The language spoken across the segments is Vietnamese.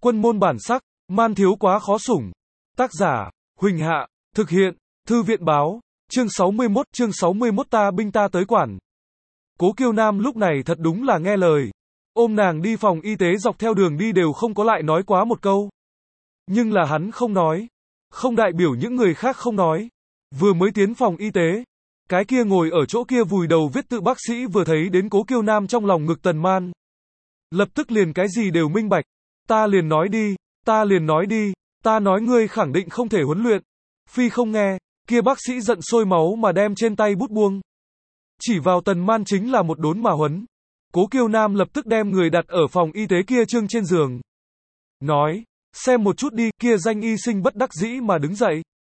Quân môn bản sắc, man thiếu quá khó sủng. Tác giả, Huỳnh Hạ, thực hiện, Thư viện báo, chương 61 ta binh ta tới quản. Cố Kiêu Nam lúc này thật đúng là nghe lời. Ôm nàng đi phòng y tế dọc theo đường đi đều không có lại nói quá một câu. Nhưng là hắn không nói. Không đại biểu những người khác không nói. Vừa mới tiến phòng y tế. Cái kia ngồi ở chỗ kia vùi đầu viết tự bác sĩ vừa thấy đến Cố Kiêu Nam trong lòng ngực Tần Man. Lập tức liền cái gì đều minh bạch. Ta liền nói đi, ta nói ngươi khẳng định không thể huấn luyện. Phi không nghe, kia bác sĩ giận sôi máu mà đem trên tay bút buông. Chỉ vào Tần Man chính là một đốn mà huấn. Cố Kiêu Nam lập tức đem người đặt ở phòng y tế kia trương trên giường. Nói, xem một chút đi, kia danh y sinh bất đắc dĩ mà đứng dậy.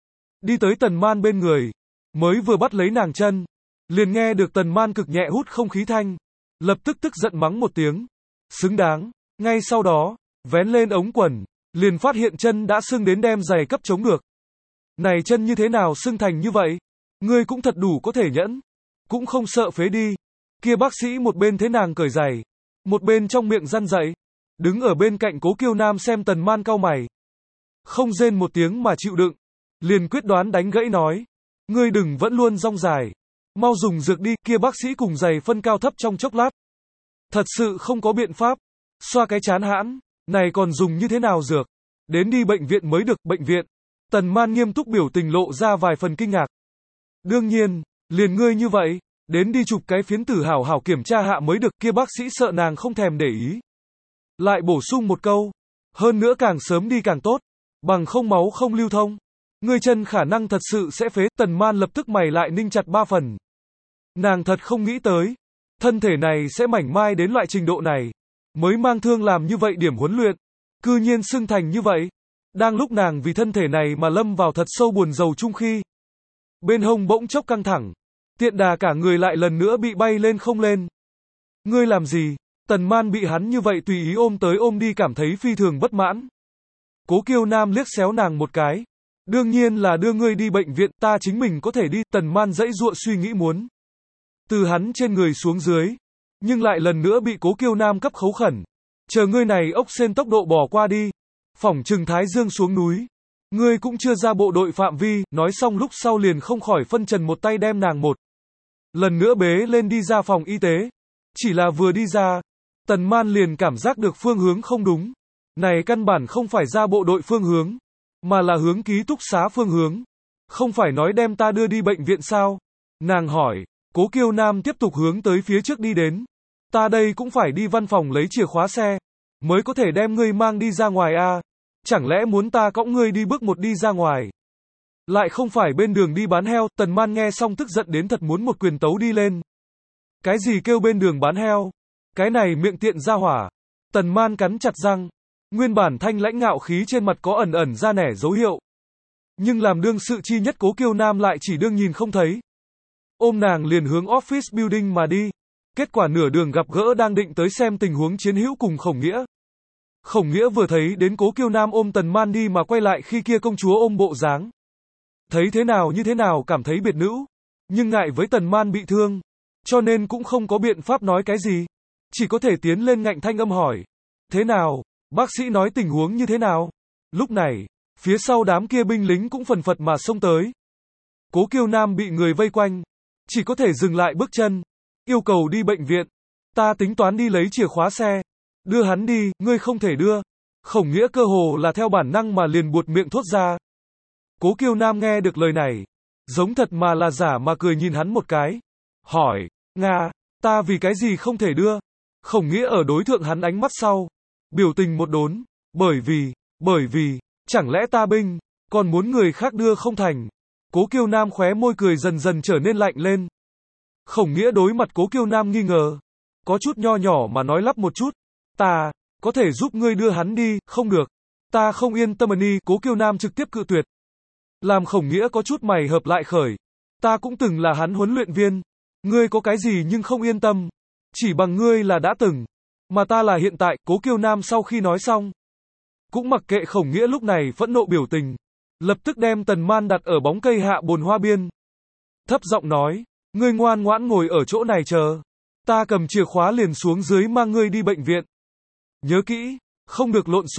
Đi tới Tần Man bên người, mới vừa bắt lấy nàng chân. Liền nghe được Tần Man cực nhẹ hút không khí thanh. Lập tức tức giận mắng một tiếng. Xứng đáng, ngay sau đó, vén lên ống quần, liền phát hiện chân đã sưng đến đem giày cấp chống được. Này chân như thế nào sưng thành như vậy? Ngươi cũng thật đủ có thể nhẫn. Cũng không sợ phế đi. Kia bác sĩ một bên thế nàng cởi giày, một bên trong miệng răn dậy. Đứng ở bên cạnh Cố Kiêu Nam xem Tần Man cau mày. Không rên một tiếng mà chịu đựng. Liền quyết đoán đánh gãy nói. Ngươi đừng vẫn luôn rong dài. Mau dùng dược đi, kia bác sĩ cùng giày phân cao thấp trong chốc lát. Thật sự không có biện pháp. Xoa cái chán hãn. Này còn dùng như thế nào dược? Đến đi bệnh viện mới được, bệnh viện. Tần Man nghiêm túc biểu tình lộ ra vài phần kinh ngạc. Đương nhiên, liền ngươi như vậy, đến đi chụp cái phiến tử hảo hảo kiểm tra hạ mới được, kia bác sĩ sợ nàng không thèm để ý. Lại bổ sung một câu, hơn nữa càng sớm đi càng tốt, bằng không máu không lưu thông. Ngươi chân khả năng thật sự sẽ phế, Tần Man lập tức mày lại ninh chặt 3 phần. Nàng thật không nghĩ tới, thân thể này sẽ mảnh mai đến loại trình độ này, mới mang thương làm như vậy điểm huấn luyện, cư nhiên sưng thành như vậy. Đang lúc nàng vì thân thể này mà lâm vào thật sâu buồn rầu chung khi, bên hông bỗng chốc căng thẳng, tiện đà cả người lại lần nữa bị bay lên không lên. Ngươi làm gì? Tần Man bị hắn như vậy tùy ý ôm tới ôm đi cảm thấy phi thường bất mãn. Cố Kiêu Nam liếc xéo nàng một cái. Đương nhiên là đưa ngươi đi bệnh viện, ta chính mình có thể đi. Tần Man dãy dụa suy nghĩ muốn từ hắn trên người xuống dưới, nhưng lại lần nữa bị Cố Kiêu Nam cấp khấu khẩn. Chờ ngươi này ốc sên tốc độ bỏ qua đi, phỏng chừng Thái Dương xuống núi. Ngươi cũng chưa ra bộ đội phạm vi. Nói xong lúc sau liền không khỏi phân trần một tay đem nàng một lần nữa bế lên đi ra phòng y tế. Chỉ là vừa đi ra, Tần Man liền cảm giác được phương hướng không đúng. Này căn bản không phải ra bộ đội phương hướng, mà là hướng ký túc xá phương hướng. Không phải nói đem ta đưa đi bệnh viện sao? Nàng hỏi. Cố Kiêu Nam tiếp tục hướng tới phía trước đi đến. Ta đây cũng phải đi văn phòng lấy chìa khóa xe, mới có thể đem ngươi mang đi ra ngoài a. Chẳng lẽ muốn ta cõng ngươi đi bước một đi ra ngoài? Lại không phải bên đường đi bán heo. Tần Man nghe xong tức giận đến thật muốn một quyền tấu đi lên. Cái gì kêu bên đường bán heo? Cái này miệng tiện ra hỏa. Tần Man cắn chặt răng. Nguyên bản thanh lãnh ngạo khí trên mặt có ẩn ẩn ra nẻ dấu hiệu. Nhưng làm đương sự chi nhất Cố Kiêu Nam lại chỉ đương nhìn không thấy. Ôm nàng liền hướng office building mà đi. Kết quả nửa đường gặp gỡ đang định tới xem tình huống Chiến Hữu cùng Khổng Nghĩa. Khổng Nghĩa vừa thấy đến Cố Kiêu Nam ôm Tần Man đi mà quay lại khi kia công chúa ôm bộ dáng. Thấy thế nào như thế nào cảm thấy biệt nữ. Nhưng ngại với Tần Man bị thương, cho nên cũng không có biện pháp nói cái gì. Chỉ có thể tiến lên ngạnh thanh âm hỏi. Thế nào? Bác sĩ nói tình huống như thế nào? Lúc này, phía sau đám kia binh lính cũng phần phật mà xông tới. Cố Kiêu Nam bị người vây quanh, chỉ có thể dừng lại bước chân, yêu cầu đi bệnh viện. Ta tính toán đi lấy chìa khóa xe, đưa hắn đi, ngươi không thể đưa. Khổng Nghĩa cơ hồ là theo bản năng mà liền buột miệng thốt ra. Cố Kiêu Nam nghe được lời này, giống thật mà là giả mà cười nhìn hắn một cái. Hỏi, Nga, ta vì cái gì không thể đưa? Khổng Nghĩa ở đối thượng hắn ánh mắt sau, biểu tình một đốn, bởi vì, chẳng lẽ ta binh, còn muốn người khác đưa không thành? Cố Kiêu Nam khóe môi cười dần dần trở nên lạnh lên. Khổng Nghĩa đối mặt Cố Kiêu Nam nghi ngờ, có chút nho nhỏ mà nói lắp một chút. Ta, có thể giúp ngươi đưa hắn đi, không được. Ta không yên tâm đi. Cố Kiêu Nam trực tiếp cự tuyệt. Làm Khổng Nghĩa có chút mày hợp lại khởi. Ta cũng từng là hắn huấn luyện viên. Ngươi có cái gì nhưng không yên tâm. Chỉ bằng ngươi là đã từng. Mà ta là hiện tại. Cố Kiêu Nam sau khi nói xong, cũng mặc kệ Khổng Nghĩa lúc này phẫn nộ biểu tình. Lập tức đem Tần Man đặt ở bóng cây hạ bồn hoa biên. Thấp giọng nói. Ngươi ngoan ngoãn ngồi ở chỗ này chờ. Ta cầm chìa khóa liền xuống dưới mang ngươi đi bệnh viện. Nhớ kỹ, không được lộn xộn.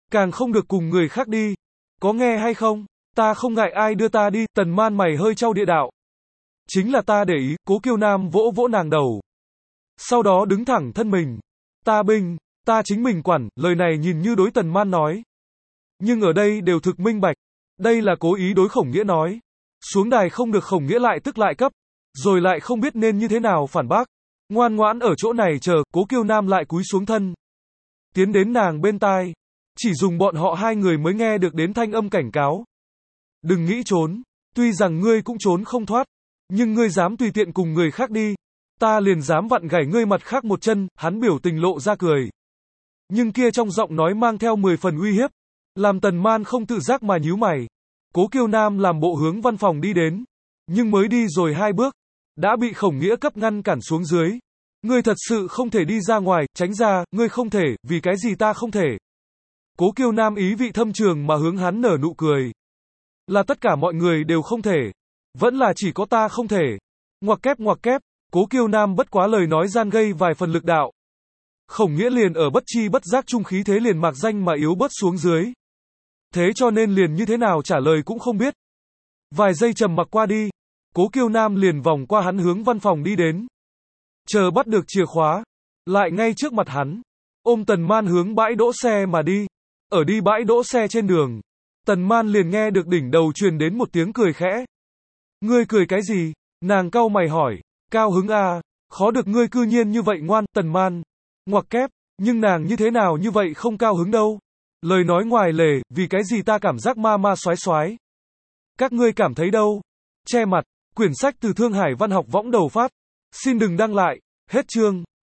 Càng không được cùng người khác đi. Có nghe hay không? Ta không ngại ai đưa ta đi, Tần Man mày hơi trao địa đạo. Chính là ta để ý, Cố Kiêu Nam vỗ vỗ nàng đầu. Sau đó đứng thẳng thân mình. Ta binh, ta chính mình quản, lời này nhìn như đối Tần Man nói. Nhưng ở đây đều thực minh bạch. Đây là cố ý đối Khổng Nghĩa nói. Xuống đài không được, Khổng Nghĩa lại tức lại cấp. Rồi lại không biết nên như thế nào phản bác. Ngoan ngoãn ở chỗ này chờ, Cố Kiêu Nam lại cúi xuống thân. Tiến đến nàng bên tai. Chỉ dùng bọn họ hai người mới nghe được đến thanh âm cảnh cáo. Đừng nghĩ trốn. Tuy rằng ngươi cũng trốn không thoát. Nhưng ngươi dám tùy tiện cùng người khác đi. Ta liền dám vặn gãy ngươi mặt khác một chân, hắn biểu tình lộ ra cười. Nhưng kia trong giọng nói mang theo 10 phần uy hiếp. Làm Tần Man không tự giác mà nhíu mày. Cố Kiêu Nam làm bộ hướng văn phòng đi đến. Nhưng mới đi rồi 2 bước. Đã bị Khổng Nghĩa cấp ngăn cản xuống dưới. Ngươi thật sự không thể đi ra ngoài, tránh ra, ngươi không thể, vì cái gì ta không thể. Cố Kiêu Nam ý vị thâm trường mà hướng hắn nở nụ cười. Là tất cả mọi người đều không thể. Vẫn là chỉ có ta không thể. Ngoặc kép, Cố Kiêu Nam bất quá lời nói gian gây vài phần lực đạo. Khổng Nghĩa liền ở bất chi bất giác trung khí thế liền mạc danh mà yếu bớt xuống dưới. Thế cho nên liền như thế nào trả lời cũng không biết. Vài giây trầm mặc qua đi, Cố Kiêu Nam liền vòng qua hắn hướng văn phòng đi đến. Chờ bắt được chìa khóa, lại ngay trước mặt hắn, ôm Tần Man hướng bãi đỗ xe mà đi. Ở đi bãi đỗ xe trên đường, Tần Man liền nghe được đỉnh đầu truyền đến một tiếng cười khẽ. Ngươi cười cái gì? Nàng cau mày hỏi. Cao hứng à, khó được ngươi cư nhiên như vậy ngoan, Tần Man. Ngoặc kép, nhưng nàng như thế nào như vậy không cao hứng đâu. Lời nói ngoài lề, vì cái gì ta cảm giác ma ma xoái xoái. Các ngươi cảm thấy đâu? Che mặt, quyển sách từ Thương Hải Văn học võng đầu phát. Xin đừng đăng lại, hết chương.